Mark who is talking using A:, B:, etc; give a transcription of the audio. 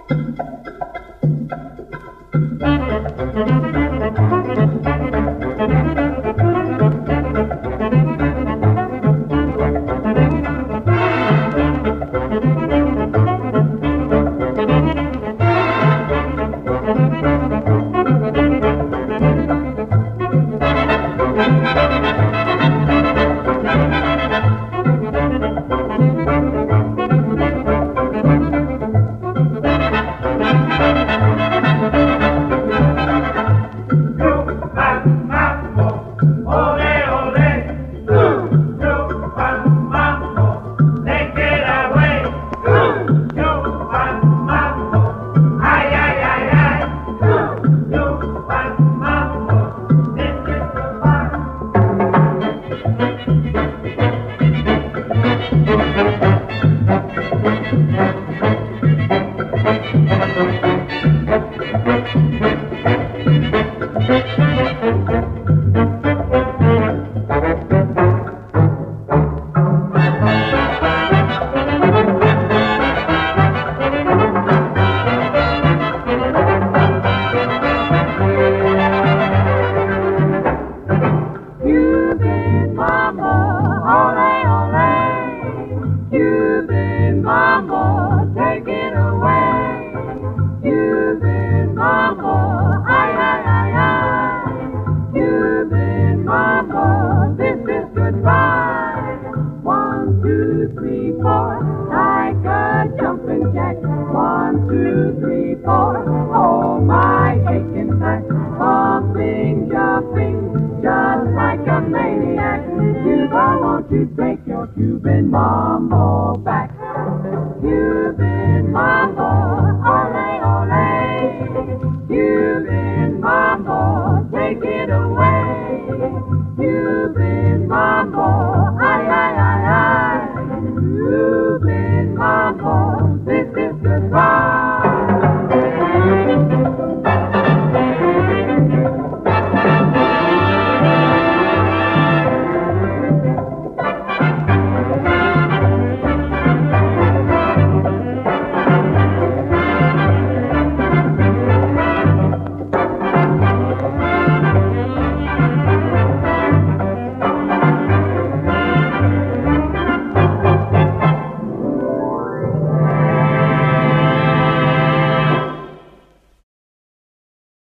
A: Cuban mama, ole ole. Cuban mama, take it away. Cuban mama, ay ay ay ay. Cuban mama, this is goodbye. 1, 2, 3, 4, like a jumping jack. 1, 2, 3, 4, oh my aching back. Bumping, jumping, just like a maniac. Cuba, won't you take your Cuban mom?